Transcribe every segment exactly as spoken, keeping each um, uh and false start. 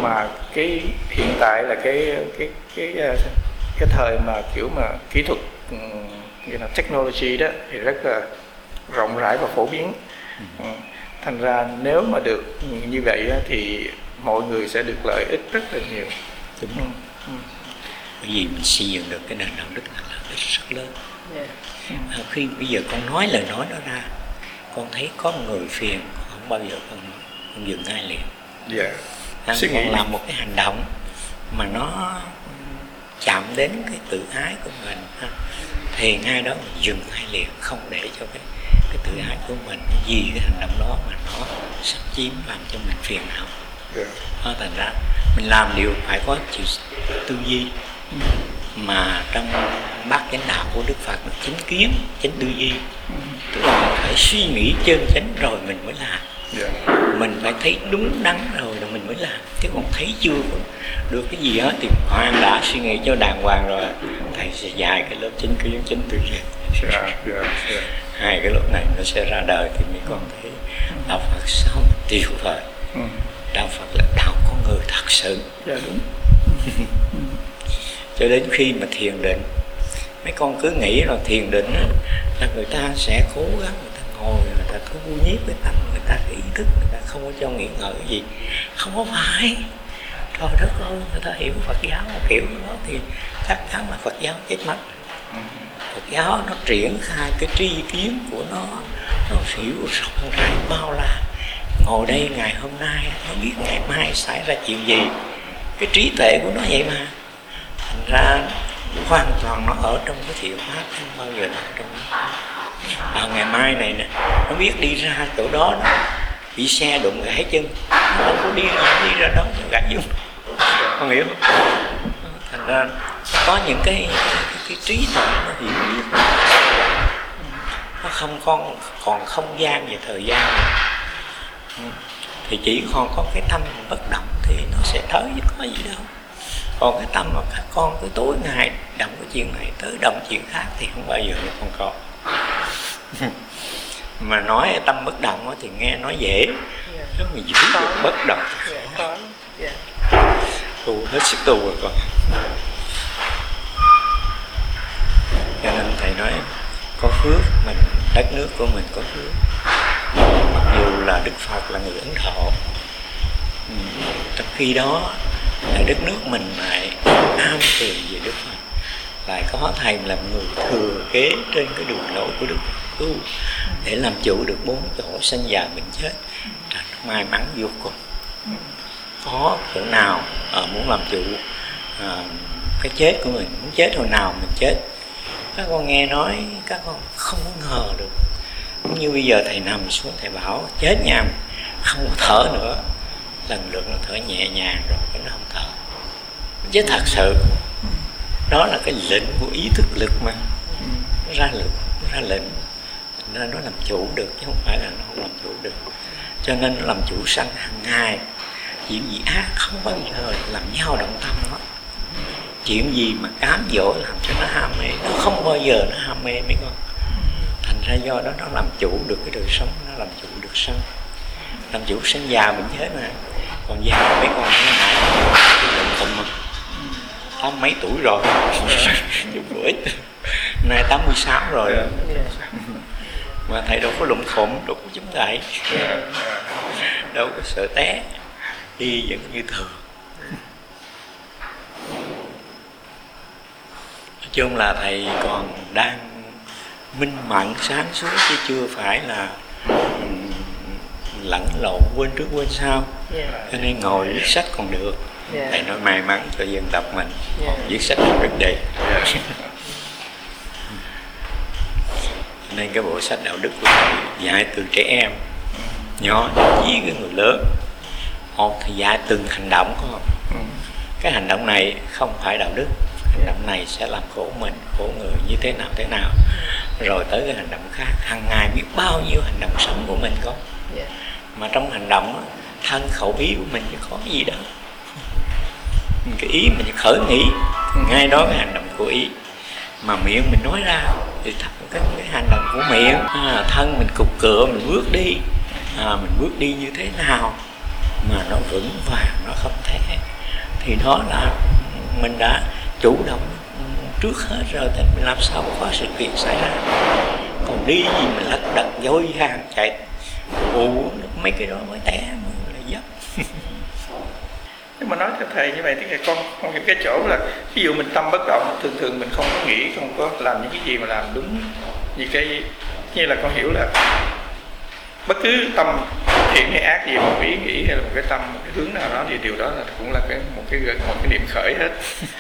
mà cái hiện tại là cái cái cái cái thời mà kiểu mà kỹ thuật như là technology đó thì rất là rộng rãi và phổ biến. Ừ. Thành ra nếu mà được như vậy thì mọi người sẽ được lợi ích rất là nhiều. Đúng. Ừ. Ừ. Bởi vì mình xây dựng được cái nền đạo đức là lợi ích rất lớn. Yeah. À, khi bây giờ con nói lời nói đó ra, con thấy có một người phiền, không bao giờ con nói, con dừng ngay liền. Yeah. À, con làm một cái hành động mà nó chạm đến cái tự ái của mình thì ngay đó mình dừng ngay liền, không để cho cái cái tự ái của mình vì cái hành động đó mà nó xâm chiếm làm cho mình phiền não. Yeah. Đó, thành ra mình làm điều phải có chịu tư duy, mà trong bát chánh đạo của Đức Phật là chánh kiến, chánh tư duy, tức là mình phải suy nghĩ chân chánh rồi mình mới làm. Yeah. Mình phải thấy đúng đắn rồi là mình mới làm, chứ còn thấy chưa được cái gì hết thì Hoàng đã suy nghĩ cho đàng hoàng rồi, thầy sẽ dạy cái lớp chánh kiến, chánh tư duy. Yeah, yeah, yeah. Hai cái lớp này nó sẽ ra đời thì mấy con thấy đạo Phật sao mà tuyệt vời. Ừ. Đạo Phật là đạo con người thật sự. Yeah, đúng. Cho đến khi mà thiền định, mấy con cứ nghĩ là thiền định là người ta sẽ cố gắng, người ta ngồi, người ta thu nhiếp cái tâm, người ta cái ý thức, người ta không có cho nghĩ ngợi cái gì. Không có phải. Trời đất ơi, người ta hiểu Phật giáo kiểu đó thì chắc chắn là Phật giáo chết mất. Phật giáo nó triển khai cái tri kiến của nó, nó hiểu rộng rãi bao la. Ngồi đây ngày hôm nay, nó biết ngày mai xảy ra chuyện gì. Cái trí tuệ của nó vậy mà. Thành ra hoàn toàn nó ở trong cái thiện pháp, không bao giờ nó ở trong đó. À, ngày mai này nè, nó biết đi ra chỗ đó, đó bị xe đụng gãy chân, nó không có đi, nó đi ra đó cho gãy chân. Con hiểu không? Thành ra có những cái, cái, cái trí tuệ nó hiểu biết, nó không còn, còn không gian và thời gian nữa. Thì chỉ còn có cái tâm bất động thì nó sẽ tới chứ có gì đâu. Còn cái tâm mà các con cứ tối ngày động cái chuyện này tới động chuyện khác thì không bao giờ nó còn có. Mà nói tâm bất động thì nghe nói dễ, nếu mà giữ được bất động thì khó. Tu hết sức tu rồi con. Cho nên thầy nói có phước, mình đất nước của mình có phước. Mặc dù là Đức Phật là người Ấn Độ, ừ, trong khi đó là đất nước mình lại am tường về Đức Phật, lại có thầy làm người thừa kế trên cái đường lối của Đức Phật tu để làm chủ được bốn chỗ sanh già bệnh chết. Trời, may mắn vô cùng. Có chỗ nào à, muốn làm chủ à, cái chết của mình, muốn chết hồi nào mình chết. Các con nghe nói các con không có ngờ được. Cũng như bây giờ thầy nằm xuống thầy bảo chết nha, không có thở nữa, lần lượt nó thở nhẹ nhàng rồi cái nó không thở. Chứ thật sự đó là cái lệnh của ý thức lực mà, nó ra lực, nó ra lệnh nên nó làm chủ được chứ không phải là nó không làm chủ được. Cho nên nó làm chủ sanh hàng ngày. Chuyện gì ác không bao giờ làm dao động tâm nó. Chuyện gì mà cám dỗ làm cho nó ham mê, nó không bao giờ nó ham mê mấy con. Thành ra do đó nó làm chủ được cái đời sống, nó làm chủ được sanh, làm chủ sanh già mình chết mà. Còn già mấy con nó nãy lụng khùng mà tám mấy tuổi rồi, chục tuổi, nay tám mươi sáu rồi, mà thầy đâu có lụng khùng, đâu có chống gậy, đâu có sợ té, đi vẫn như thường. Nói chung là thầy còn đang minh mẫn sáng suốt chứ chưa phải là lẫn lộn quên trước quên sau. Yeah. Cho nên ngồi viết sách còn được. Yeah. Thầy nói may mắn cho dân tộc mình. Yeah. Viết sách rất đầy. Yeah. Nên cái bộ sách đạo đức của thầy dạy từ trẻ em nhỏ với cái người lớn. Một thì dạy từng hành động có không? Cái hành động này không phải đạo đức, hành động này sẽ làm khổ mình, khổ người như thế nào thế nào. Rồi tới cái hành động khác, hàng ngày biết bao nhiêu hành động sống của mình có. Yeah. Mà trong hành động thân khẩu ý của mình chứ có gì đâu. Cái ý mình khởi nghĩ, ngay đó cái hành động của ý. Mà miệng mình nói ra thì thật cái, cái hành động của miệng. À, thân mình cục cửa, mình bước đi, à, mình bước đi như thế nào mà nó vững vàng, nó không thể thì đó là mình đã chủ động trước hết rồi, thì mình làm sao có sự kiện xảy ra. Còn đi gì mình lật đật dối hàng chạy ù mấy cái đó mới té là dấp. Nhưng mà nói cho thầy như vậy thì con không những cái chỗ là ví dụ mình tâm bất động, thường thường mình không có nghĩ, không có làm những cái gì mà làm đúng như cái, như là con hiểu là bất cứ tâm thiện hay ác gì, một ý nghĩ hay là một cái tâm, một cái hướng nào đó thì điều đó là cũng là cái một cái một cái niệm khởi hết.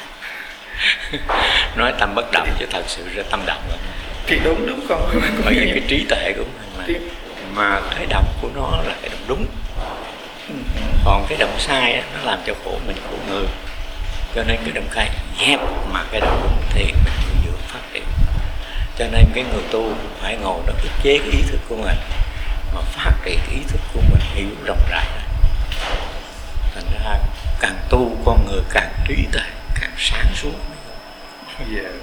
Nói tâm bất động chứ thật sự ra tâm động rồi. Thì đúng đúng con. Bởi vì cái trí tuệ của mình mà, mà cái động của nó là cái động đúng. Còn cái động sai á, nó làm cho khổ mình khổ người. Cho nên cái động sai dẹp mà cái động đúng thì mình vừa phát triển. Cho nên cái người tu phải ngồi đó ức chế cái ý thức của mình, mà phát triển cái ý thức của mình hiểu rộng rãi. Thành ra càng tu con người càng trí tuệ, càng sáng suốt. Yeah.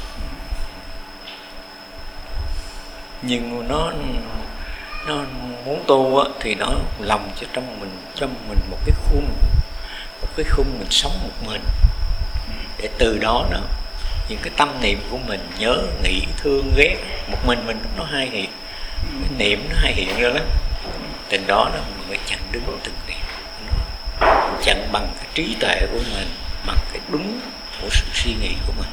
Nhưng nó nó muốn tu á, thì nó lòng cho trong mình trong mình một cái khung, một cái khung mình sống một mình, để từ đó nó những cái tâm niệm của mình nhớ nghĩ thương ghét một mình mình nó hay hiện, cái niệm nó hay hiện ra lắm. Từ đó nó mình mới chặn đứng từng niệm, chặn bằng cái trí tuệ của mình, bằng cái đúng của sự suy nghĩ của mình,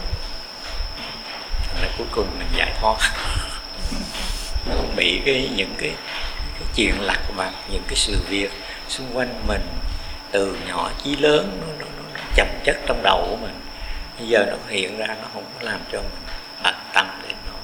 là cuối cùng mình giải thoát. Nó không bị cái những cái, cái chuyện lặt vặt, những cái sự việc xung quanh mình từ nhỏ chí lớn nó, nó, nó, nó chồng chất trong đầu của mình. Bây giờ nó hiện ra, nó không có làm cho mình bận tâm đến nó.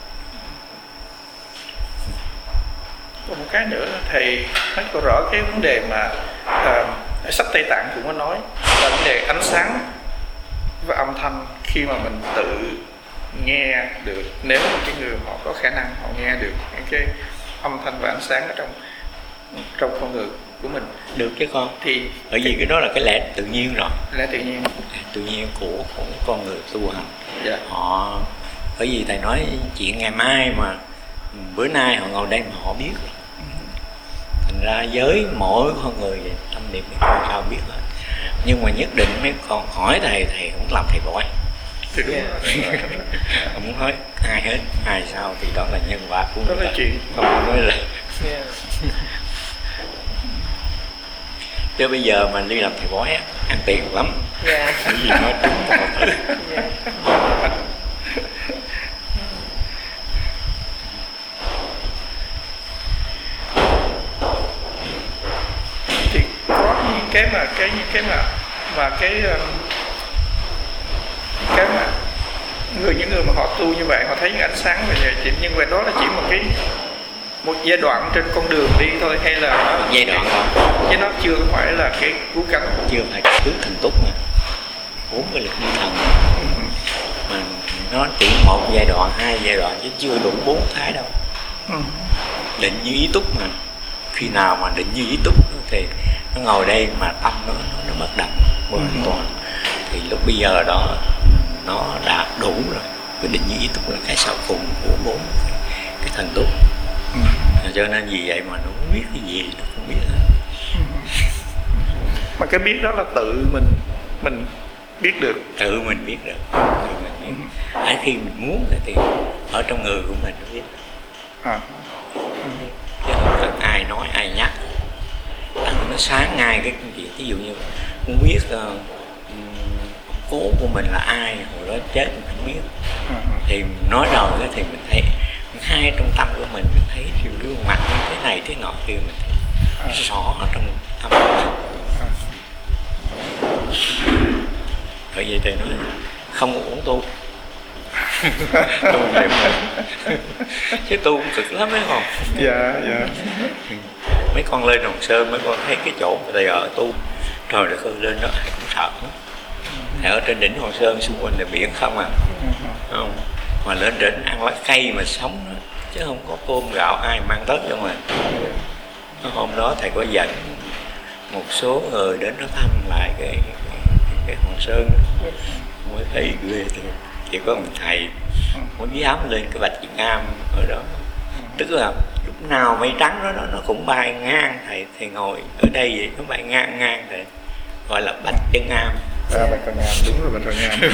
Còn một cái nữa thầy nói có rõ cái vấn đề mà à, sách Tây Tạng cũng có nói là vấn đề ánh sáng và âm thanh. Khi mà mình tự nghe được, nếu mà cái người họ có khả năng họ nghe được những cái âm thanh và ánh sáng ở trong trong con người của mình được chứ con, thì bởi vì cái đó là cái lẽ tự nhiên rồi, lẽ tự nhiên tự nhiên của, của con người tu hành. Dạ. Họ bởi vì thầy nói chuyện ngày mai mà bữa nay họ ngồi đây mà họ biết rồi. Thành ra với mỗi con người vậy, tâm niệm mấy con sao biết hết. Nhưng mà nhất định mấy con hỏi thầy, thầy không làm thầy bói. Thì đúng rồi. Không muốn nói ai hết, ai sao thì đó là nhân quả của đó người là ta. chuyện. Không muốn nói là Yeah. chứ bây giờ mà đi làm thầy bói á, ăn tiền lắm. Yeah. Cái gì nói đúng một thứ. Yeah. Thì có những cái mà cái những cái mà và cái cái mà người những người mà họ tu như vậy, họ thấy những ánh sáng và vậy, nhưng mà đó là chỉ một cái một giai đoạn trên con đường đi thôi, hay là Một giai đoạn thôi, chứ nó chưa phải là cái cứu cánh, chưa phải tướng thần túc mà bốn cái lực như thần mà nó chỉ một giai đoạn, hai giai đoạn chứ chưa đủ bốn thái đâu. ừ. Định như ý túc mà khi nào mà định như ý túc thì nó ngồi đây mà tâm nó nó, nó bất động hoàn ừ. toàn, thì lúc bây giờ đó nó đã đủ rồi. Cái định như ý túc là cái sau cùng của bốn cái, cái thần túc. ừ. Cho nên vì vậy mà nó không biết cái gì, nó không biết hết. ừ. Mà cái biết đó là tự mình mình biết được, tự mình biết được, tự mình biết. Hãy khi mình muốn thì ở trong người của mình nó biết. à. Chứ không cần ai nói ai nhắc, nó sáng ngay cái chuyện. Ví dụ như không biết uh, cố của mình là ai, hồi đó chết mình không biết, à. thì nói rồi thì mình thấy hai trong tâm của mình, mình thấy điều gương mặt như thế này thế nọ kia, mình thấy à. rõ ở trong tâm của mình. à. Bởi vậy thì nói không có uổng tu. Tu để mình chứ tu cũng cực lắm mấy con. Dạ dạ. Mấy con lên Hòn Sơn mấy con thấy cái chỗ người ta ở tu, trời đất ơi, lên đó ai cũng sợ lắm. Ở trên đỉnh Hòn Sơn xung quanh là biển không à, không mà lên đỉnh ăn lá cây mà sống đó, chứ không có cơm gạo ai mang tới cho mình. Hôm đó thầy có dẫn một số người đến đó thăm lại cái cái, cái Hòn Sơn, mới thấy ghê thì chỉ có một thầy mới dám lên cái Bạch Việt Nam ở đó, tức là lúc nào mây trắng đó, đó nó cũng bay ngang thầy, thầy ngồi ở đây vậy nó bay ngang ngang thầy, gọi là bạch chân am. À, bạch chân am, đúng rồi, bạch chân am.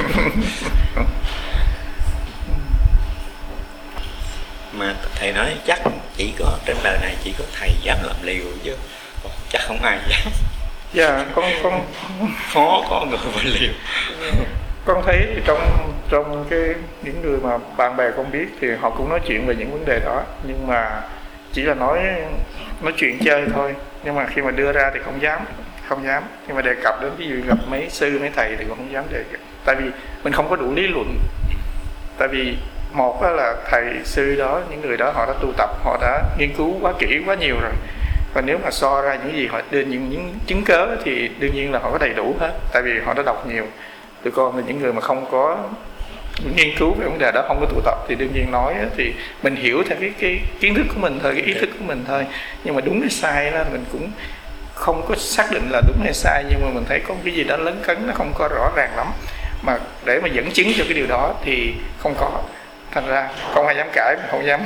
Mà thầy nói chắc chỉ có trên đời này chỉ có thầy dám làm liều chứ chắc không ai dám. Dạ, con con khó có người mà liều. Con thấy trong trong cái những người mà bạn bè con biết thì họ cũng nói chuyện về những vấn đề đó, nhưng mà chỉ là nói nói chuyện chơi thôi, nhưng mà khi mà đưa ra thì không dám không dám nhưng mà đề cập đến ví dụ gặp mấy sư mấy thầy thì con không dám đề cập, tại vì mình không có đủ lý luận. Tại vì một là thầy sư đó, những người đó họ đã tu tập, họ đã nghiên cứu quá kỹ quá nhiều rồi, và nếu mà so ra những gì họ đưa những, những chứng cớ thì đương nhiên là họ có đầy đủ hết, tại vì họ đã đọc nhiều. Tụi con là những người mà không có nghiên cứu về vấn đề đó, không có tụ tập, thì đương nhiên nói thì mình hiểu theo cái, cái kiến thức của mình thôi, cái ý thức của mình thôi, nhưng mà đúng hay sai đó mình cũng không có xác định là đúng hay sai, nhưng mà mình thấy có cái gì đó lấn cấn, nó không có rõ ràng lắm, mà để mà dẫn chứng cho cái điều đó thì không có. Thành ra không ai dám cãi, không dám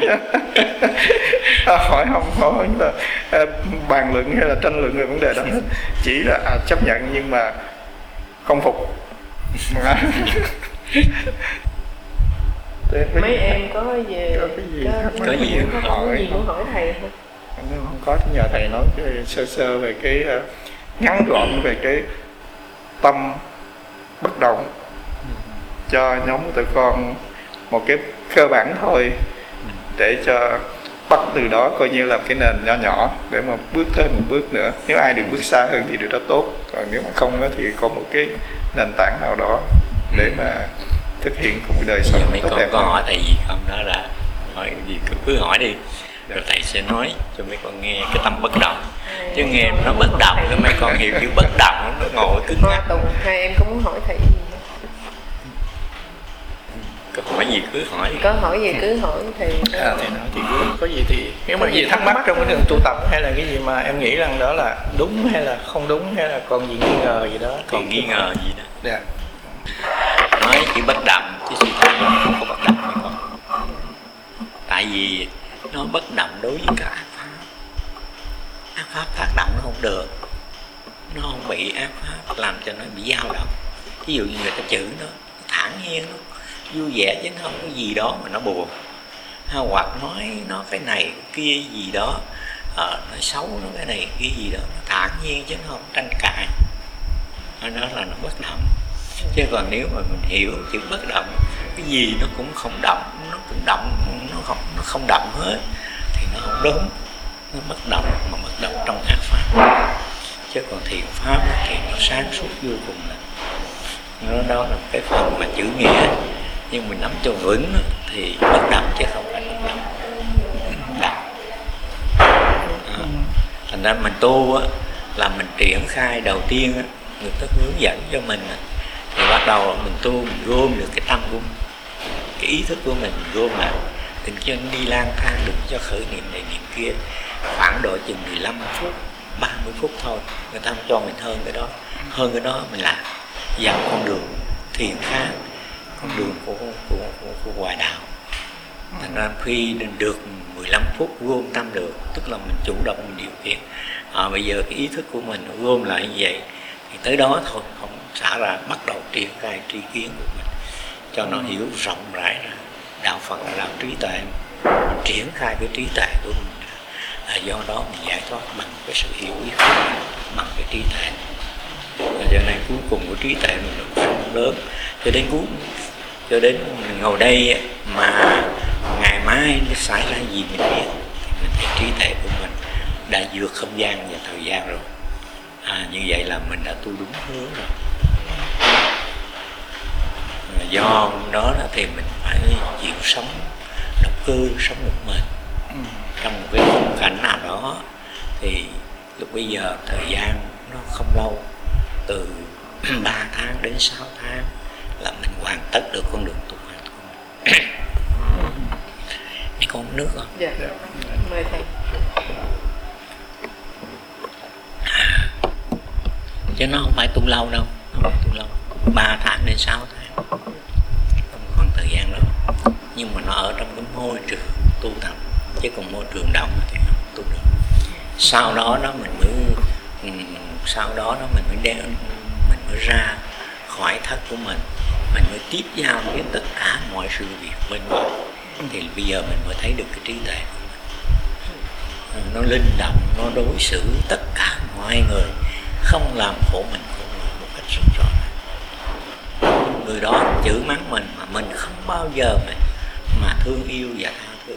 hỏi, không hỏi là à, bàn luận hay là tranh luận về vấn đề đó, chỉ là à, chấp nhận nhưng mà không phục. Mấy em có về có cái gì có, có gì có, có hỏi gì muốn hỏi thầy không? Nếu không có thì nhờ thầy nói cái sơ sơ về cái uh, ngắn gọn về cái tâm bất động cho nhóm của tụi con một cái cơ bản thôi, để cho bắt từ đó coi như là cái nền nhỏ nhỏ để mà bước thêm một bước nữa. Nếu ai được bước xa hơn thì điều đó tốt, còn nếu mà không đó thì có một cái nền tảng nào đó để mà thực hiện một đời sống mấy tốt con đẹp. có hỏi thầy gì không? Đó là hỏi gì cứ, cứ hỏi đi, rồi thầy sẽ nói cho mấy con nghe cái tâm bất động. Chứ nghe nó bất động nữa mấy con hiểu chữ bất động nó ngồi cứng ngắc. Tùng, hai em có muốn hỏi thầy gì không? Có hỏi gì cứ hỏi đi. Có hỏi gì cứ hỏi thì À, thầy nói thì cứ có gì thì nếu mà gì thắc mắc trong cái đường tu tập, hay là cái gì mà em nghĩ rằng đó là đúng hay là không đúng, hay là còn gì nghi ngờ gì đó, Còn nghi ngờ gì đó. dạ. Nói chữ bất động chứ sự thật là không có bất động mấy con. Tại vì nó bất động đối với cả ác pháp. Ác pháp tác động nó không được, nó không bị ác pháp làm cho nó bị dao động. Ví dụ như người ta chửi nó thản nhiên, nó vui vẻ chứ không có gì đó mà nó buồn, ha, hoặc nói nó cái này cái kia gì đó, à, nói xấu nó cái này cái gì đó, nó thản nhiên chứ không tranh cãi, đó là nó bất động. Chứ còn nếu mà mình hiểu chữ bất động, cái gì nó cũng không động, nó cũng động, nó không nó không động hết thì nó không đúng, nó bất động, mà bất động trong ác pháp. Chứ còn thiền pháp thì nó sáng suốt vô cùng, là nó đó là cái phần mà chữ nghĩa, nhưng mình nắm cho vững thì bất động chứ không phải bất động. Động. À, thành ra mình tu á, là mình triển khai đầu tiên á, người ta hướng dẫn cho mình á, thì bắt đầu mình tu, mình gom được cái tâm của mình, cái ý thức của mình, mình gom lại, đừng cho đi lang thang, đừng cho khởi niệm này niệm kia, khoảng độ chừng mười lăm phút, ba mươi phút thôi, người ta không cho mình hơn cái đó, hơn cái đó mình làm dạo con đường thiền khác, con đường của, của, của, của ngoại đạo. Thành ra khi được mười lăm phút gom tâm được, tức là mình chủ động mình điều khiển. À, bây giờ cái ý thức của mình gom lại như vậy thì tới đó thôi, không xả ra, bắt đầu triển khai tri kiến của mình cho nó hiểu rộng rãi ra đạo Phật là đạo trí tuệ, mình triển khai cái trí tuệ của mình, à, do đó mình giải thoát bằng cái sự hiểu biết của mình, bằng cái trí tuệ. Và giờ này cuối cùng của trí tuệ mình được rất lớn, cho đến cuối cho đến mình ngồi đây mà ngày mai nó xảy ra gì mình biết, thì mình thấy trí tuệ của mình đã vượt không gian và thời gian rồi. À, như vậy là mình đã tu đúng hướng rồi. Và do đó thì mình phải chịu sống độc cư, sống một mình trong một cái khung cảnh nào đó. Thì lúc bây giờ thời gian nó không lâu, từ ba tháng đến sáu tháng là mình hoàn tất được con đường tu hành của mình. Đi có uống nước không? Dạ, mời thầy. Chứ nó không phải tu lâu đâu, không phải tu lâu, ba tháng đến sáu tháng, không còn thời gian đó. Nhưng mà nó ở trong cái môi trường tu tập, chứ còn môi trường động thì không tu được. Sau đó đó mình mới um, sau đó đó mình mới đem mình mới ra khỏi thất của mình, mình mới tiếp giao với tất cả mọi sự việc bên ngoài, thì bây giờ mình mới thấy được cái trí tuệ của mình. Nó linh động, nó đối xử tất cả mọi người, không làm khổ mình khổ người một cách rất rõ ràng. Người đó chửi mắng mình mà mình không bao giờ mà, mà thương yêu và tha thứ.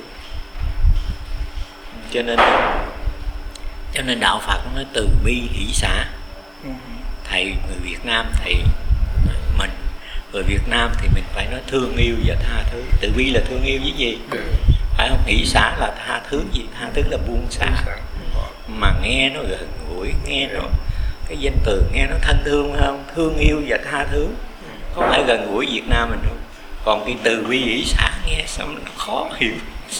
Cho nên cho nên đạo Phật nó nói từ bi hỷ xả. Thầy người Việt Nam thầy mình người Việt Nam thì mình phải nói thương yêu và tha thứ. Từ bi là thương yêu với gì? Phải không? Hỷ xả là tha thứ gì? Tha thứ là buông xả. Mà nghe nó gần gũi, nghe nó cái danh từ nghe nó thân thương, phải không? Thương yêu và tha thứ có phải gần gũi Việt Nam mình không? Còn cái từ bi hỷ xả nghe xong nó khó hiểu.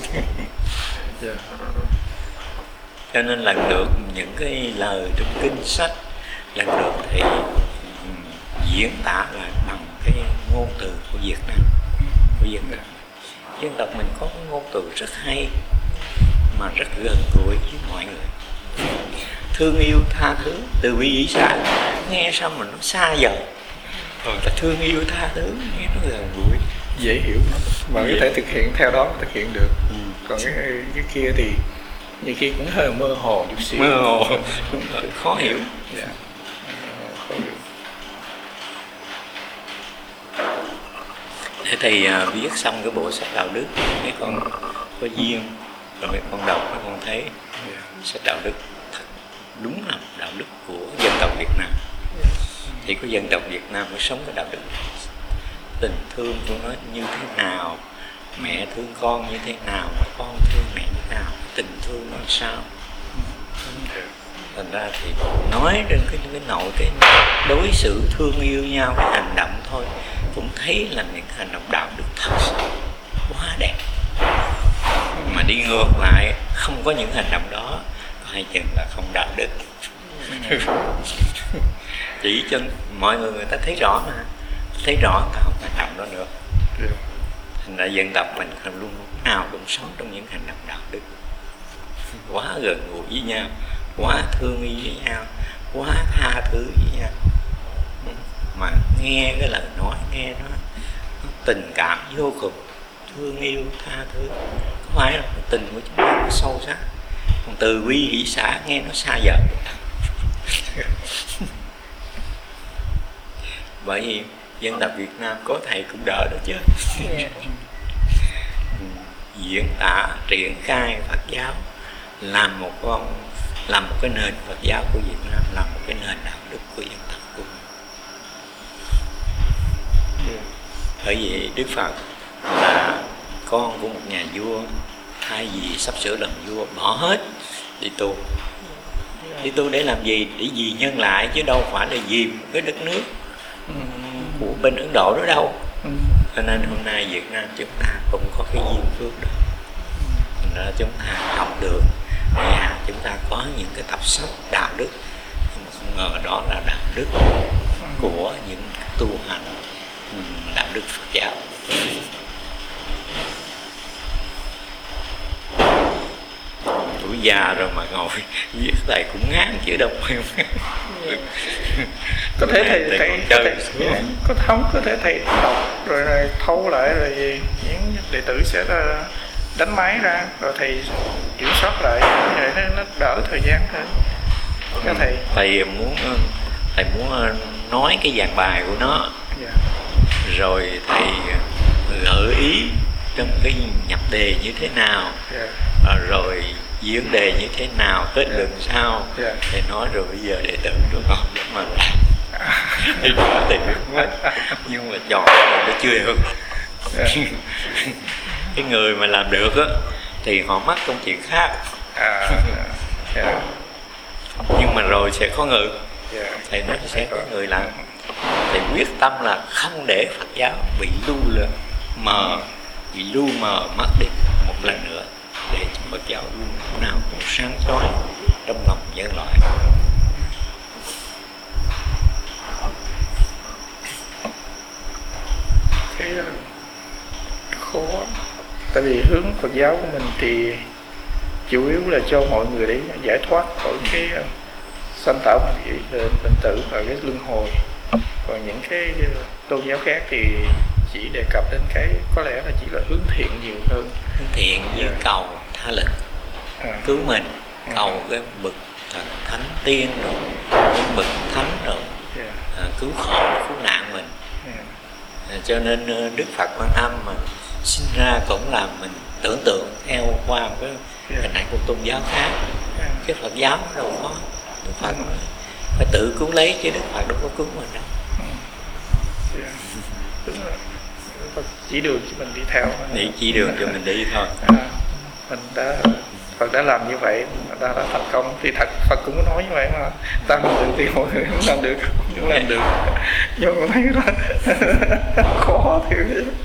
Cho nên lần lượt những cái lời trong kinh sách lần lượt thì diễn tả là bằng cái ngôn từ của Việt Nam, của dân tộc. Dân tộc mình có cái ngôn từ rất hay mà rất gần gũi với mọi người. Thương yêu tha thứ, từ bi hỷ xả nghe xong mà nó xa vời, còn là thương yêu tha thứ nghe nó gần gũi, dễ hiểu mà có thể thực hiện theo đó thực hiện được. Ừ. Còn cái, cái kia thì nhiều khi cũng hơi mơ hồ chút xíu, mơ hồ khó hiểu. Dạ. Khó hiểu. Thế thì uh, viết xong cái bộ sách đạo đức, mấy con có duyên rồi mấy con đọc, mấy con thấy yeah. Sách đạo đức thật đúng là đạo đức của dân tộc Việt Nam. Yeah. Chỉ có dân tộc Việt Nam mới sống cái đạo đức. Tình thương của nó như thế nào, mẹ thương con như thế nào, mà con thương mẹ như thế nào, tình thương nó sao. Thành ra thì nói trên cái, cái nội cái đối xử thương yêu nhau, cái hành động thôi cũng thấy là những hành động đạo đức thật sự quá đẹp. Mà đi ngược lại không có những hành động đó, hai chừng là không đạo đức. Chỉ cho mọi người người ta thấy rõ mà, thấy rõ ta không hành động đó nữa. Thành ra dân tộc mình luôn luôn nào cũng sống trong những hành động đạo đức, quá gần gũi với nhau, quá thương yêu với nhau, quá tha thứ với nhau. Mà nghe cái lời nói nghe nó, nó tình cảm vô cùng, thương yêu tha thứ, không phải là tình của chúng ta nó sâu sắc. Còn từ bi hỷ xả nghe nó xa vời. Bởi vì dân tộc Việt Nam có thầy cũng đỡ đó chứ. Yeah. Diễn tả triển khai Phật giáo, làm một con làm một cái nền Phật giáo của Việt Nam, làm một cái nền đạo đức của dân tộc của mình. Yeah. Bởi vì Đức Phật là con của một nhà vua, thay vì sắp sửa làm vua bỏ hết đi tu. Đi tu để làm gì? Để vì nhân lại, chứ đâu phải là vì một cái đất nước của bên Ấn Độ đó đâu. Cho nên hôm nay Việt Nam chúng ta cũng có cái duyên phước đó. Thành ra chúng ta học được và chúng ta có những cái tập sách đạo đức, nhưng mà không ngờ đó là đạo đức của những tu hành đạo đức Phật giáo. Tuổi già rồi mà ngồi viết thầy cũng ngán chứ đâu phải không. Có thể thầy thầy, thầy có thể yeah, có thống có thể thầy đọc rồi, rồi thâu lại rồi những đệ tử sẽ đánh máy ra rồi thầy kiểm soát lại, vậy nó, nó đỡ thời gian hơn. Các thầy thầy muốn thầy muốn nói cái dàn bài của nó, yeah. Rồi thầy gợi ý trong cái nhập đề như thế nào, yeah. Rồi vấn đề như thế nào, kết luận yeah. sao, yeah. Thầy nói rồi bây giờ đệ tử nó không dám mà làm. Thì đó thầy biết mất, nhưng mà chọn là nó chưa được. Yeah. Cái người mà làm được á thì họ mắc công chuyện khác, à, yeah. Nhưng mà rồi sẽ có người, yeah. Thầy nói sẽ có người làm. Thầy quyết tâm là không để Phật giáo bị lu lờ mờ, bị lu mờ mất đi một lần nữa, để Phật giáo lúc nào cũng sáng chói trong lòng nhân loại. Cái khó, tại vì hướng Phật giáo của mình thì chủ yếu là cho mọi người để giải thoát khỏi cái sanh tử mà nghĩ đến bệnh tử và cái luân hồi. Còn những cái tôn giáo khác thì chỉ đề cập đến cái có lẽ là chỉ là hướng thiện nhiều hơn. Hướng thiện như cầu tha lực, À. cứu mình, cầu cái bậc thần thánh tiên rồi, cái bậc thánh rồi, Yeah. à, cứu khổ cứu nạn mình. Yeah. À, cho nên ờ, Đức Phật Quan Âm mà sinh ra cũng làm mình tưởng tượng theo qua một cái hình ảnh của tôn giáo khác. Yeah. Cái Phật giáo nó đâu có, Đức Phật phải tự cứu lấy chứ Đức Phật đâu có cứu mình đâu. Yeah. Đúng rồi. Phật chỉ đường cho mình đi theo. Để chỉ đường cho mình đi thôi. À, mình đã Phật đã làm như vậy, ta đã thành công thì thật Phật cũng có nói như vậy mà ta làm được thì mọi người cũng làm được, cũng làm được. Nhưng mà thấy đó khó thì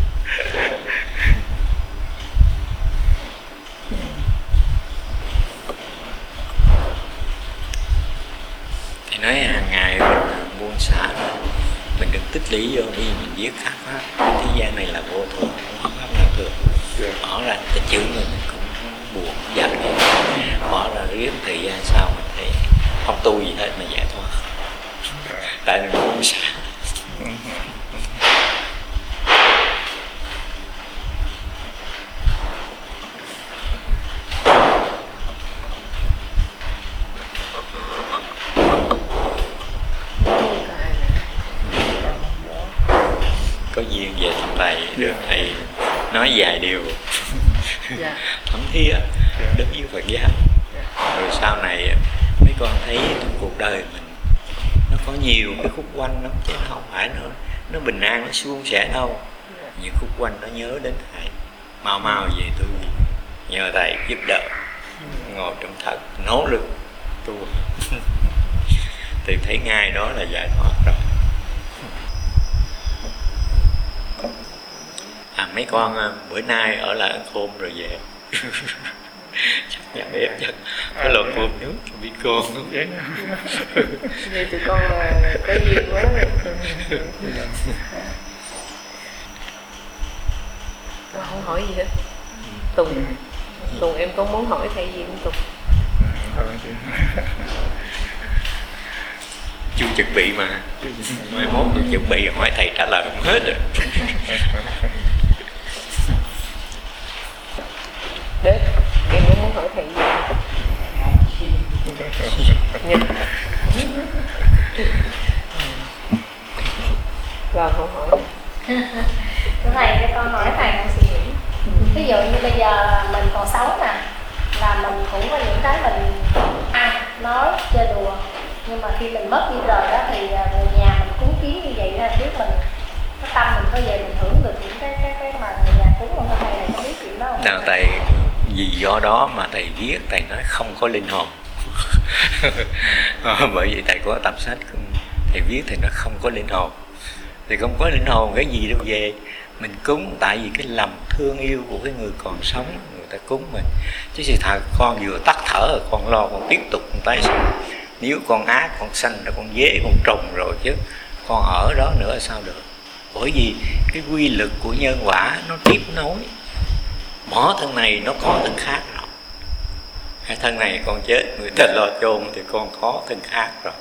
Thì nói hàng ngày mình buông xả rồi, mình đừng tích lũy vô, vì mình viết khác pháp, thế gian này là vô thường, không có pháp nào thường. Bỏ ra cái chữ mình cũng buồn, giận, bỏ ra riết thời gian sau mình thấy không tu gì hết mà giải thoát. Tại mình buông xả. Có duyên về thăm thầy, được thầy nói vài điều Dạ. thấm thía đến với Phật giáo. Rồi sau này mấy con thấy trong cuộc đời mình nó có nhiều cái khúc quanh lắm, chứ không phải nó nó bình an, nó suôn sẻ đâu. Những khúc quanh nó nhớ đến thầy, mau mau về tu, nhờ thầy giúp đỡ, ngồi trong thật nỗ lực tu thì thấy ngay đó là giải thoát rồi. À, mấy con bữa nay ở lại ăn cơm rồi về. Chắc nhà bếp chắc có lò cơm nước cho biết con. Vậy tụi con là có duyên quá rồi. Con không hỏi gì hết. Tùng, Tùng em có muốn hỏi thầy gì không Tùng? Chưa chuẩn bị mà, mai mốt tôi chuẩn bị hỏi thầy trả lời không hết rồi. Đấy, em có muốn hỏi thầy gì không? Rồi không hỏi. Thưa thầy, cho con hỏi thầy một suy nghĩ. Ví dụ như bây giờ mình còn sống nè, là mình cũng có những cái mình ăn, nói, chơi đùa. Nhưng mà khi mình mất đi rồi đó thì người nhà mình cúng kiến như vậy ra biết mình, cái tâm mình có về mình hưởng được những cái cái cái mà người nhà cúng không? Thầy này có biết chuyện đó không? Nào thầy, vì do đó mà thầy viết, thầy nói không có linh hồn. Bởi vì thầy có tập sách, thầy viết thì nó không có linh hồn. Thì không có linh hồn cái gì đâu về. Mình cúng tại vì cái lòng thương yêu của cái người còn sống, người ta cúng mình. Chứ sự thật con vừa tắt thở rồi con lo con tiếp tục con tái sinh. Nếu con ác, con sanh ra con dế, con trùng rồi chứ con ở đó nữa sao được. Bởi vì cái quy lực của nhân quả nó tiếp nối. Bỏ thân này nó có thân khác rồi. Cái thân này con chết, người ta lo chôn thì con có thân khác rồi.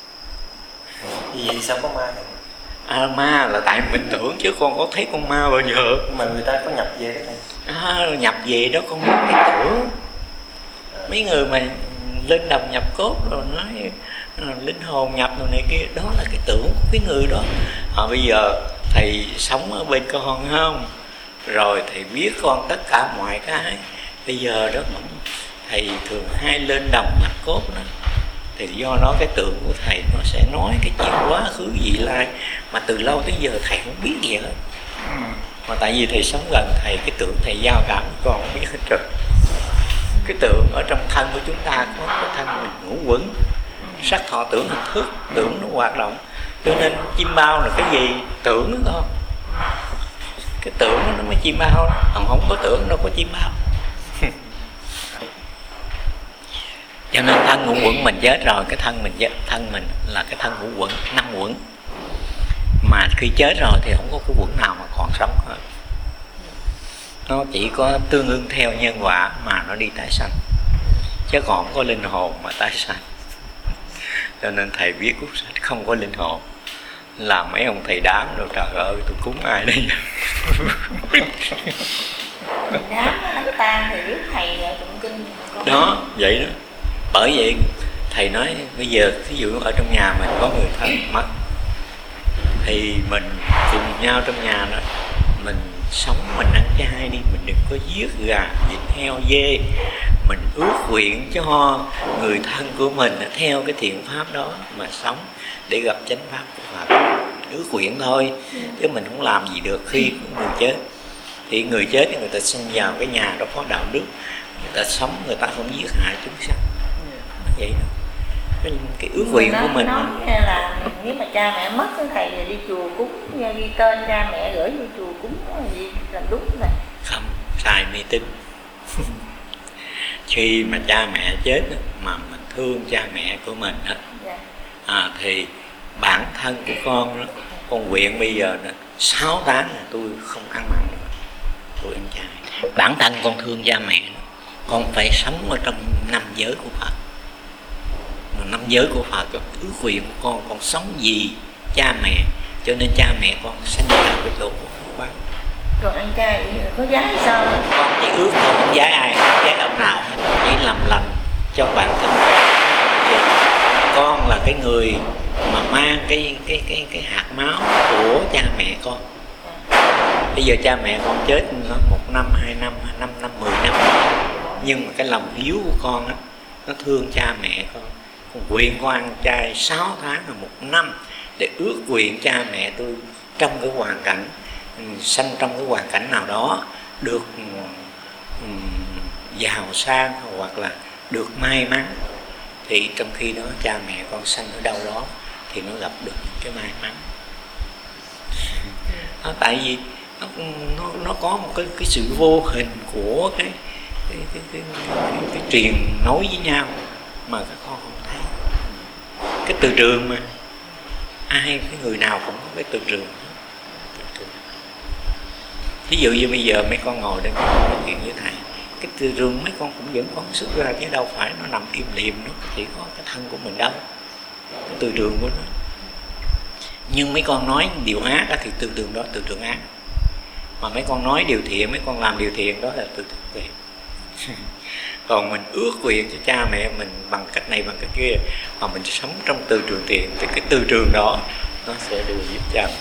Vì sao có ma này? À, ma là tại mình tưởng chứ con có thấy con ma bao giờ. Mà người ta có nhập về đó thầy. À, nhập về đó con biết cái tưởng. Mấy người mà lên đồng nhập cốt rồi nói linh hồn nhập rồi này kia, đó là cái tưởng của cái người đó. À, bây giờ thầy sống ở bên con không, rồi thầy biết con tất cả mọi cái. Bây giờ đó thầy thường hay lên đồng nhập cốt đó, thì do đó cái tượng của thầy nó sẽ nói cái chuyện quá khứ vị lai mà từ lâu tới giờ thầy không biết gì hết. Mà tại vì thầy sống gần thầy, cái tượng thầy giao cảm con không biết hết rồi. Cái tượng ở trong thân của chúng ta có cái thân mình ngũ quẩn, sắc thọ tưởng hành thức, tưởng nó hoạt động. Cho nên chim bao là cái gì? Tưởng đó con. Cái tưởng nó mới chim bao đó. Không, không có tưởng đâu có chim bao. Cho nên thân ngũ quẩn mình chết rồi, cái thân mình chết, thân mình là cái thân ngũ quẩn, năm quẩn. Mà khi chết rồi thì không có cái quẩn nào mà còn sống hết. Nó chỉ có tương ứng theo nhân quả mà nó đi tái sanh, chứ còn không có linh hồn mà tái sanh. cho nên thầy viết cuốn sách không có linh hồn, làm mấy ông thầy đám rồi trời ơi tôi cúng ai đây. đám nó đánh tan thì biết thầy là tụng kinh con Đó vậy đó, bởi vậy thầy nói bây giờ ví dụ ở trong nhà mình có người thân mất thì mình cùng nhau trong nhà đó mình sống, mình ăn chay đi, mình đừng có giết gà giết heo dê, mình ước nguyện cho người thân của mình theo cái thiện pháp đó mà sống để gặp chánh pháp của Phật, ước nguyện thôi, chứ mình không làm gì được. Khi người chết thì người chết thì người ta sinh vào cái nhà đó có đạo đức, người ta sống, người ta không giết hại chúng sanh, vậy đó. Cái, cái ước nguyện của mình nói là nếu mà cha mẹ mất thầy đi chùa cúng, ghi tên cha mẹ gửi vô chùa cúng gì là đúng này. Không, sai mê tín. Khi mà cha mẹ chết mà mình thương cha mẹ của mình đó, Dạ. à, thì bản thân của con đó, con nguyện bây giờ đó, sáu tháng là tôi không ăn mặn nữa, tôi ăn chay. Bản thân con thương cha mẹ đó, con phải sống ở trong năm giới của Phật. Mà năm giới của Phật, ước nguyện của con, con sống vì cha mẹ, cho nên cha mẹ con sanh vào cái chỗ của Phật. Còn ăn chay có giá sao? Con chỉ ước thôi, không giá ai, không giá ông nào, chỉ làm lành cho bản thân. Con là cái người mà mang cái cái cái cái hạt máu của cha mẹ con. Bây giờ cha mẹ con chết nó một năm, hai năm, năm năm, mười năm, nhưng mà cái lòng hiếu của con á, nó thương cha mẹ con. Con nguyện con ăn chay sáu tháng là một năm để ước nguyện cha mẹ tôi trong cái hoàn cảnh sanh trong cái hoàn cảnh nào đó được um, giàu sang hoặc là được may mắn, thì trong khi đó cha mẹ con sanh ở đâu đó thì nó gặp được những cái may mắn. Nó tại vì nó nó nó có một cái cái sự vô hình của cái cái cái cái, cái, cái, cái truyền nối với nhau mà các con không thấy. Cái từ trường mà ai cái người nào cũng có cái từ trường. Ví dụ như bây giờ mấy con ngồi đây nói chuyện với thầy, cái từ trường mấy con cũng vẫn có xuất ra, chứ đâu phải nó nằm im lìm, nó chỉ có cái thân của mình đâu, cái từ trường của nó. Nhưng mấy con nói điều ác thì từ trường đó từ trường ác, mà mấy con nói điều thiện, mấy con làm điều thiện đó là từ trường thiện. Còn mình ước nguyện cho cha mẹ mình bằng cách này bằng cách kia mà mình sống trong từ trường thiện thì cái từ trường đó nó sẽ được giúp cha mình.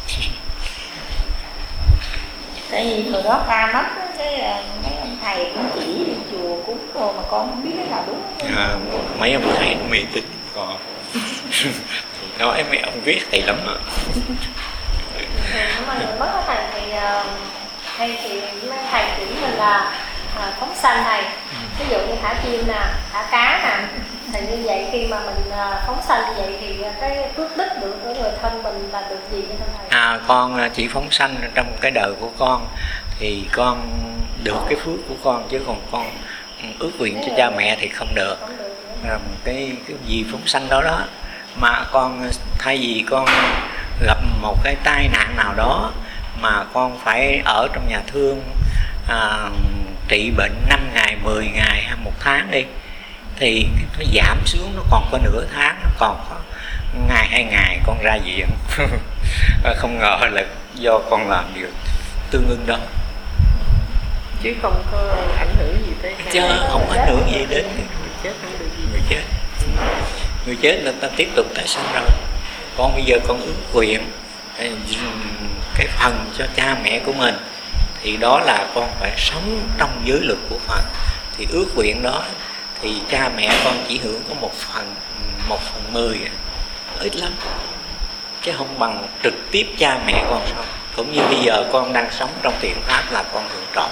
Tại vì hồi đó ca mất cái mấy ông thầy cũng chỉ đi chùa cúng rồi mà con không biết cái nào đúng. À, mấy ông thầy nó mê tín còn nói mấy ông viết thầy lắm à. Nếu mà người mất thầy thì thầy thì thầy chỉ mình là phóng sanh thầy, ví dụ như thả chim nè, thả cá nè, thì như vậy khi mà mình phóng sanh như vậy thì cái phước đức được của người thân mình là được gì vậy thầy? À, con chỉ phóng sanh trong cái đời của con thì con được cái phước của con, chứ còn con ước nguyện cho cha mẹ thì không được. À, cái cái gì phóng sanh đó đó mà con thay vì con gặp một cái tai nạn nào đó mà con phải ở trong nhà thương à, trị bệnh năm ngày, mười ngày hay một tháng đi, thì nó giảm xuống, nó còn có nửa tháng, nó còn có ngày hai ngày con ra viện. Không ngờ là do con làm điều tương ưng đó, chứ không có ảnh hưởng gì tới chứ không ảnh hưởng gì đến người chết, không được gì. người chết. Người chết là ta tiếp tục tái sinh rồi. Con bây giờ con ước nguyện cái phần cho cha mẹ của mình, thì đó là con phải sống trong giới luật của Phật. Thì ước nguyện đó thì cha mẹ con chỉ hưởng có một phần, một phần mười, ít lắm, chứ không bằng trực tiếp cha mẹ con sống. Cũng như bây giờ con đang sống trong thiện pháp là con hưởng trọn.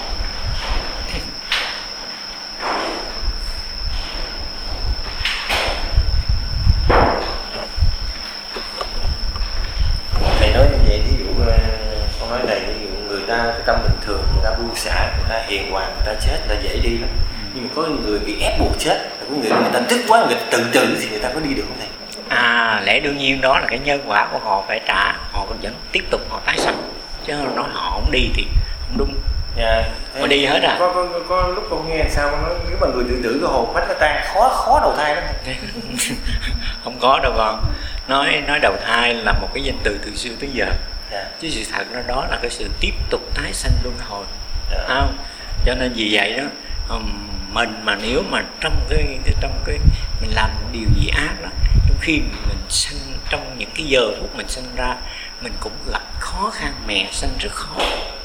Thầy nói như vậy, ví dụ con nói này, ví dụ người ta cái tâm bình thường, người ta buông xả, người ta hiền hòa, người ta chết, người ta dễ đi lắm. Nhưng mà có người bị ép buộc chết, có người người ta tức quá, người ta tự tử thì người ta có đi được không thầy? À, lẽ đương nhiên đó là cái nhân quả của họ phải trả, họ vẫn tiếp tục họ tái sanh, chứ nói họ không đi thì không đúng. Dạ. Mà đi hết à? Có, có, có, có lúc con nghe sao con nói nếu mà người tự tử cái hồn phách nó tan khó khó đầu thai lắm. Không có đâu con. Nói nói đầu thai là một cái danh từ từ xưa tới giờ. Dạ. Chứ sự thật nó đó là cái sự tiếp tục tái sanh luân hồi. Dạ. Không? Cho nên vì vậy đó, mình mà nếu mà trong cái, cái trong cái mình làm điều gì ác đó, trong khi mình sanh trong những cái giờ phút mình sanh ra, mình cũng gặp khó khăn, mẹ sanh rất khó.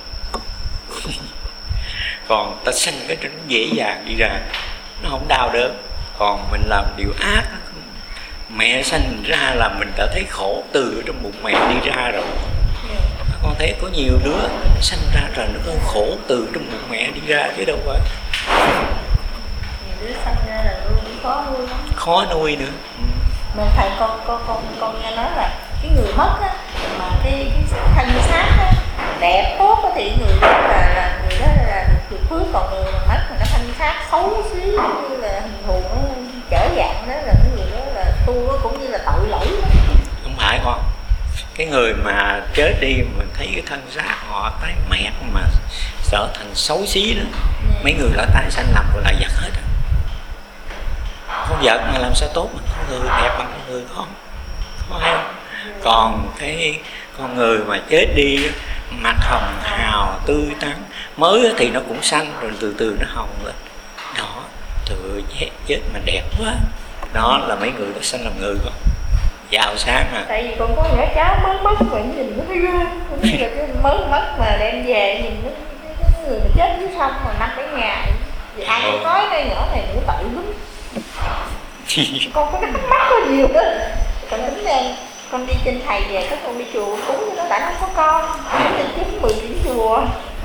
Còn ta sanh cái nó dễ dàng đi ra, nó không đau đớn. Còn mình làm điều ác, mẹ sanh mình ra là mình đã thấy khổ từ trong bụng mẹ đi ra rồi. Con thấy có nhiều đứa sanh ra rồi nó có khổ từ trong bụng mẹ đi ra chứ đâu phải. Nhiều đứa sanh ra là nuôi cũng khó nuôi lắm. Khó nuôi nữa. Mà thầy con con con con nghe nói là cái người mất á, mà cái cái thân xác á, đẹp tốt á, thì người đó là, là người đó là được phước, còn người mà mất mà nó thân xác xấu xí như là hình thù nó trở dạng đó là cái người đó là tu nó cũng như là tội lỗi đó. Không phải con. Cái người mà chết đi mình thấy cái thân xác họ tái mét mà trở thành xấu xí đó, ừ. Mấy người đã tái sanh làm gọi là giật hết. Con giật mà làm sao tốt mà con người đẹp bằng con người không? Có hay không? Còn cái con người mà chết đi mặt hồng hào tươi tắn, mới thì nó cũng xanh rồi từ từ nó hồng lên. Đó, từ chết, chết mà đẹp quá. Đó là mấy người đã sanh làm người con. Giàu sáng à. Tại vì còn có nhỏ cháu mới mất mà nhìn nó thấy ghê. Cũng như là cái mới mất mà đem về nhìn nó, cái, cái người mà chết dưới sông mà năm bảy ngày. Vì ai cũng nói đây nhỏ này nữa tội lắm. Con có cái thắc mắc có nhiều đó. Con tính ra con đi trên thầy về, các con đi chùa cúng nó đã không có con. Con định kiếm mười điểm chùa.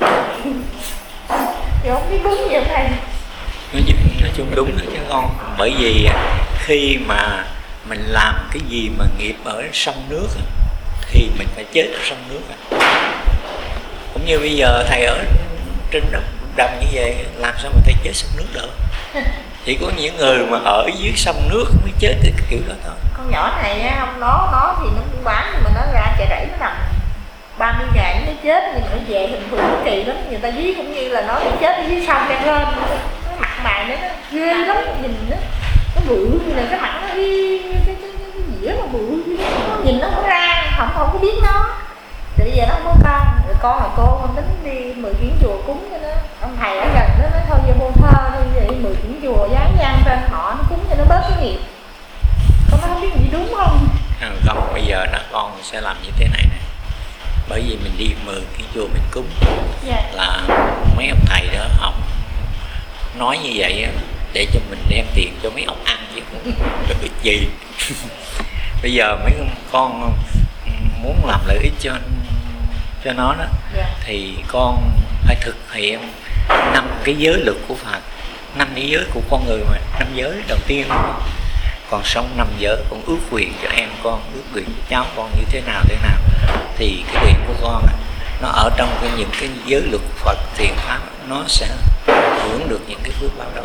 Rồi không biết đúng gì không thầy? Nói chung đúng đó chứ con. Bởi vì khi mà mình làm cái gì mà nghiệp ở sông nước thì mình phải chết ở sông nước. Cũng như bây giờ thầy ở trên đồng như vậy, làm sao mà thầy chết sông nước được? Chỉ có những người mà ở dưới sông nước mới chết cái kiểu đó thôi. Con nhỏ này á, không nó nó thì nó cũng bán, nhưng mà nó ra chợ rẫy nó nằm ba mươi ngày nó chết, nhưng mà nó về hình thù nó kỳ lắm. Người ta ví cũng như là nó bị chết ở dưới sông đang lên, cái mặt mày nó ghê lắm, nhìn nó nó bự như là cái mặt nó đi cái cái cái, cái dĩa mà bự, nó nhìn nó không ra, không không có biết nó. Thì bây giờ nó không có con, rồi con là cô con tính đi mười chuyến chùa cúng cho nó. Ông thầy ở gần nó nói thôi vô bô thơ đi, vậy mười chuyến chùa dán nhang trên họ nó cúng cho nó bớt cái nghiệp. Con nó không biết gì đúng không? À, không, bây giờ nó con sẽ làm như thế này nè. Bởi vì mình đi mười cái chùa mình cúng, yeah. Là mấy ông thầy đó ông nói như vậy để cho mình đem tiền cho mấy ông ăn chứ không được gì. Bây giờ mấy con muốn làm lợi ích cho cho nó đó, yeah. Thì con phải thực hiện năm cái giới luật của Phật, năm cái giới của con người mà, năm giới đầu tiên đó. Còn sống năm giới con ước quyền cho em con, ước quyền cho cháu con như thế nào thế nào, thì cái quyền của con nó ở trong cái, những cái giới luật Phật thiện pháp, nó sẽ hưởng được những cái phước báo đó.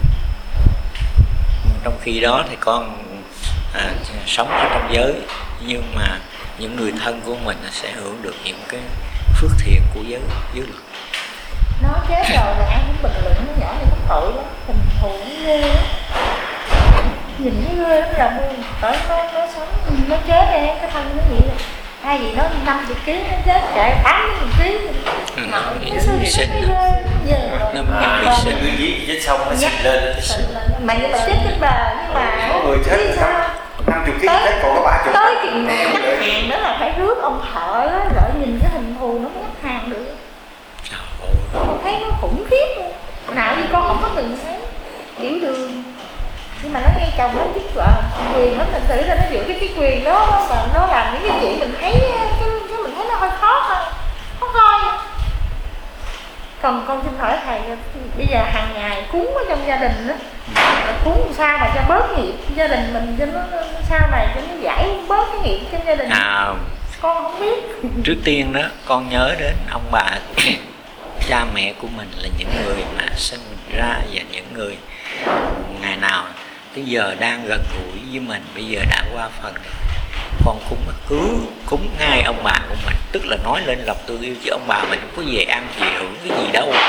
Trong khi đó thì con à, sống ở trong giới, nhưng mà những người thân của mình sẽ hưởng được những cái phước thiện của giới giới luật. Nó chết rồi là ai cũng bình luận nó nhỏ này có tội lắm, tình thù nó ghê lắm, nhìn nó ghê lắm là buồn. Tới nó nó sống nó chết đây, cái thân nó vậy, hay gì nó năm mươi ký nó chết chạy tám mươi ký, nó sinh nó bị sinh cái gì chết xong nó xịt lên mà nhưng mà chết chết bờ, nhưng mà có người chết năm mươi ký chết còn có ba chục. tới chuyện nhắc hàng đó là phải rước ông thợ đó, rồi nhìn cái hình thù nó mới nhắc hàng được. Con thấy nó khủng khiếp luôn. Nào như con không có từng thấy điểm đường, nhưng mà nó nghe chồng nó biết vợ quyền, nó thật sự là nó giữ cái cái quyền đó, và nó làm những cái chuyện mình thấy cái, cái mình thấy nó hơi khó thôi, khó coi. Còn con xin hỏi thầy, bây giờ hàng ngày cúng ở trong gia đình đó, cúng làm sao mà cho bớt nghiệp gia đình mình, cho nó, nó sau này cho nó giải bớt cái nghiệp trong gia đình. À, con không biết. Trước tiên đó con nhớ đến ông bà cha mẹ của mình là những người mà sinh mình ra, và những người ngày nào tới giờ đang gần gũi với mình, bây giờ đã qua phần con cúng cứ cúng ngay ông bà của mình, tức là nói lên lòng tôi yêu, chứ ông bà mình không có về ăn gì hưởng cái gì đâu,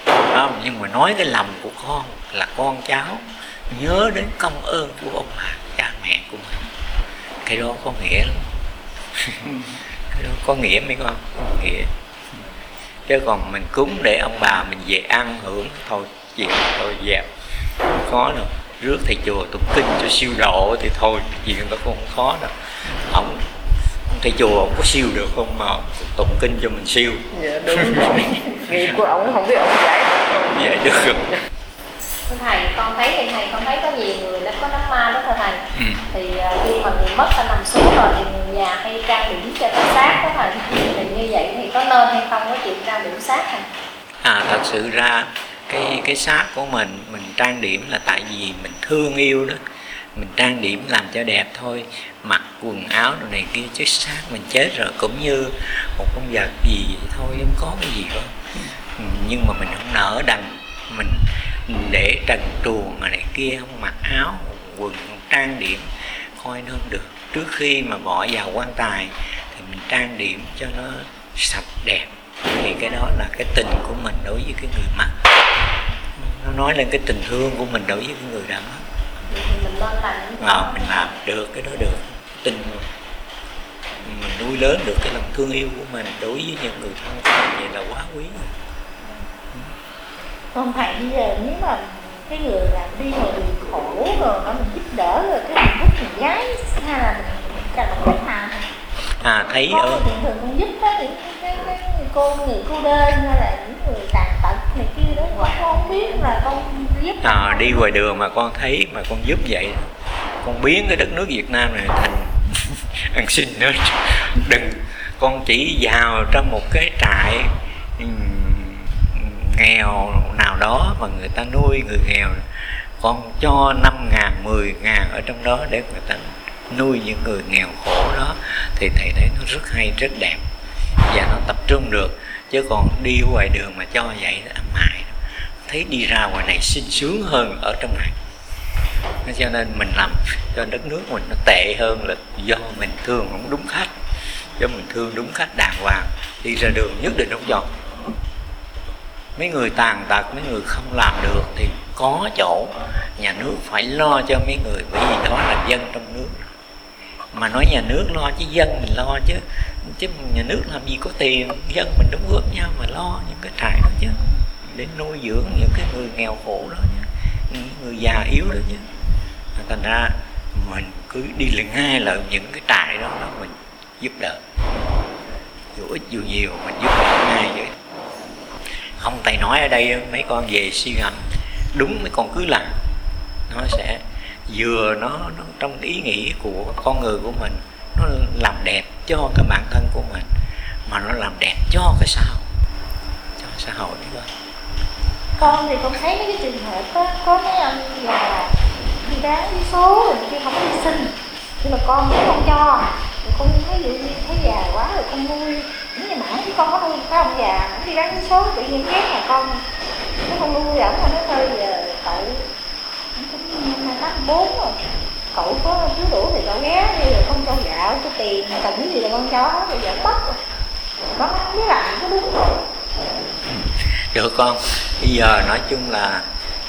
không? Nhưng mà nói cái lòng của con là con cháu nhớ đến công ơn của ông bà, cha mẹ của mình. Cái đó có nghĩa lắm. Cái đó có nghĩa mấy con, có nghĩa. Chứ còn mình cúng để ông bà mình về ăn hưởng thôi, chuyện thôi dẹp không khó đâu. Rước thầy chùa tụng kinh cho siêu độ thì thôi, chuyện đó cũng không khó đâu. Ông thầy chùa ông có siêu được không mà tụng kinh cho mình siêu? Dạ đúng rồi. Nghiệp của ông không biết ông giải Vậy được rồi. Thưa thầy, con thấy hiện nay con thấy có nhiều người nó có đám ma đó thưa thầy. Ừ. Thì uh, khi mà người mất ta nằm xuống rồi thì người nhà hay trang điểm cho cái xác đó thầy. Thì như vậy thì có nên hay không có chuyện trang điểm xác thầy? À, thật sự ra cái cái xác của mình mình trang điểm là tại vì mình thương yêu đó, mình trang điểm làm cho đẹp thôi, mặc quần áo đồ này kia, chứ xác mình chết rồi cũng như một con vật gì vậy thôi, không có cái gì đâu. Ừ, nhưng mà mình không nỡ đành mình để trần truồng này kia, không mặc áo quần, không trang điểm coi nó không được. Trước khi mà bỏ vào quan tài thì mình trang điểm cho nó sạch đẹp, thì cái đó là cái tình của mình đối với cái người mất. Nó nói lên cái tình thương của mình đối với cái người đã mất. Thì mình nên làm những À, mình làm được cái đó được, tình mình nuôi lớn được cái lòng thương yêu của mình đối với những người thân của mình, vậy là quá quý. Còn thầy bây giờ nếu mà cái người làm đi ngoài đường khổ rồi nó mình giúp đỡ rồi cái mình giúp mình gái hay là mình cần một cách nào? À, thấy có ở thường thường con giúp đó những cái, cái, cái cô người cô đơn hay là những người tàn tật này kia đó, con không biết là con giúp. à, đi ngoài đường mà con thấy mà con giúp vậy đó, con biến cái đất nước Việt Nam này thành ăn xin nữa. Đừng, con chỉ vào trong một cái trại um, nghèo nào đó mà người ta nuôi người nghèo, con cho năm ngàn, mười ngàn ở trong đó để người ta nuôi những người nghèo khổ đó, thì thầy thấy nó rất hay, rất đẹp và nó tập trung được. Chứ còn đi ngoài đường mà cho vậy nó âm hại, thấy đi ra ngoài này sung sướng hơn ở trong này. Cho nên mình làm cho đất nước mình nó tệ hơn là do mình thương không đúng khách. Do mình thương đúng khách đàng hoàng, đi ra đường nhất định không cho. Mấy người tàn tật, mấy người không làm được thì có chỗ nhà nước phải lo cho mấy người, bởi vì đó là dân trong nước. Mà nói nhà nước lo chứ dân mình lo chứ, chứ nhà nước làm gì có tiền, dân mình đóng góp nhau mà lo những cái trại đó chứ, để nuôi dưỡng những cái người nghèo khổ đó chứ, những người già yếu đó chứ. Thành ra mình cứ đi liền ngay là những cái trại đó, đó mình giúp đỡ, dù ít dù nhiều mình giúp đỡ ngay vậy. Không thầy nói ở đây mấy con về suy ngẫm đúng, mấy con cứ làm, nó sẽ vừa nó, nó trong ý nghĩ của con người của mình, nó làm đẹp cho cái bản thân của mình, mà nó làm đẹp cho cái xã hội, cho xã hội đấy. Con thì con thấy mấy cái trường hợp có, có mấy ông là đi bán với số rồi kia không có đi xin, nhưng mà con cũng không cho. Rồi con thấy dụ như thấy già quá rồi con nuôi, nếu như mãi với con có nuôi cái ông già đi bán với số tự nhiên ghét nhà con, nó không nuôi ổng mà nó hơi giờ cậu cũng năm tám bốn rồi, cậu có thiếu đủ thì cậu ghé đi rồi con cho gạo cho tiền cần cái gì là con cho, rồi giờ bắt rồi con không biết làm có đúng rồi. Được con, bây giờ nói chung là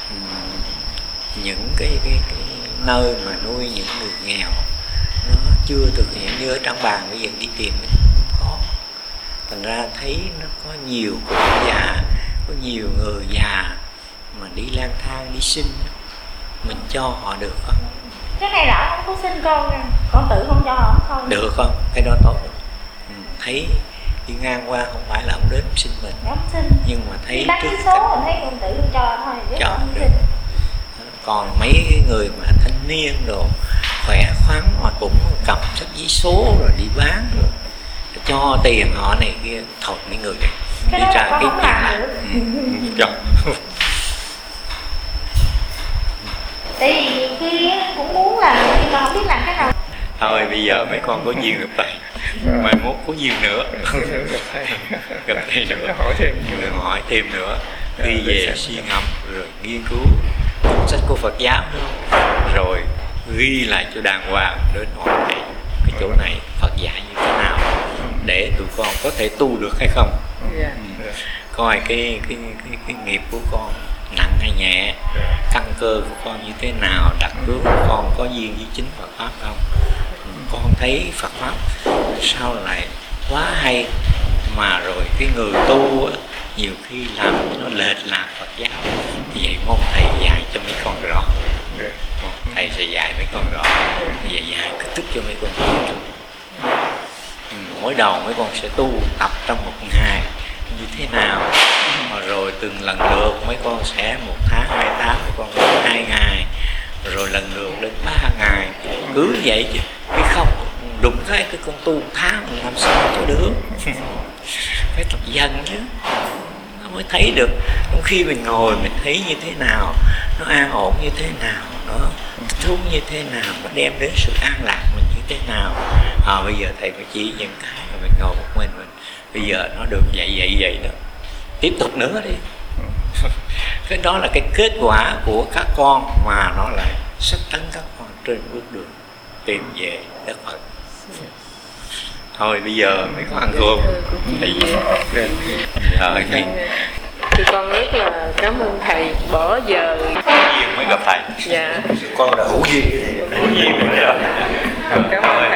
những cái, cái, cái nơi mà nuôi những người nghèo nó chưa thực hiện như ở trong bàn, bây giờ đi tìm nó không có. Thành ra thấy nó có nhiều cụ già, có nhiều người già mà đi lang thang, đi xin, mình cho họ được không? Cái này là ông không có xin con nha, con tự không cho ông thôi. Được không? Cái đó tốt. Ừ, thấy đi ngang qua không phải là ông đến xin mình, Ông xin. nhưng mà thấy bắt trước cái số mình thấy con tự không cho thôi, chứ cho không được. xin. Còn mấy cái người mà thanh niên đồ khỏe khoắn mà cũng cầm sách giấy số rồi đi bán rồi cho tiền họ này kia, thôi mấy người này Cái đi đó ra là con cái không tiền làm lại. được. Ừ, cho. Tại vì nhiều khi á, cũng muốn làm nhưng mà không biết làm cái nào. Thôi bây giờ mấy con có duyên gặp thầy, mai mốt có duyên nữa gặp thầy gặp thầy nữa, hỏi thêm rồi hỏi thêm nữa, đi về suy ngẫm rồi nghiên cứu sách của Phật giáo nữa, rồi ghi lại cho đàng hoàng, đến hỏi thầy cái chỗ này Phật dạy như thế nào để tụi con có thể tu được hay không. dạ. Ừ. Coi cái, cái, cái, cái nghiệp của con nặng hay nhẹ, căn cơ của con như thế nào, đặt hướng của con có duyên với chính Phật pháp không. Con thấy Phật pháp sao lại quá hay, mà rồi cái người tu á, nhiều khi làm nó lệch lạc Phật giáo, thì vậy mong thầy dạy cho mấy con rõ. Thầy sẽ dạy mấy con rõ, vậy dạy cách thức cho mấy con biết. Ừ, mỗi đầu mấy con sẽ tu tập trong một ngày như thế nào, mà rồi từng lần lượt mấy con sẽ một tháng, hai tháng, mấy con lên hai ngày, rồi lần lượt lên ba ngày, cứ vậy chứ cái không đụng cái cái con tu một tháng làm sao cho được. Phải tập dần chứ nó mới thấy được. Trong khi mình ngồi mình thấy như thế nào, nó an ổn như thế nào, nó thích thú như thế nào, nó đem đến sự an lạc mình như thế nào. À, bây giờ thầy phải chỉ những cái mà mình ngồi một mình mình bây giờ nó được vậy vậy vậy đó, tiếp tục nữa đi. Cái đó là cái kết quả của các con mà nó lại sách tấn các con trên bước đường tìm về đất Phật. Thôi bây giờ mấy con ăn cơm thì rồi thì Thì con rất là cảm ơn thầy bỏ giờ duyên mới gặp thầy. Dạ. Con là hữu duyên với thầy. Hữu duyên với thầy. Cảm ơn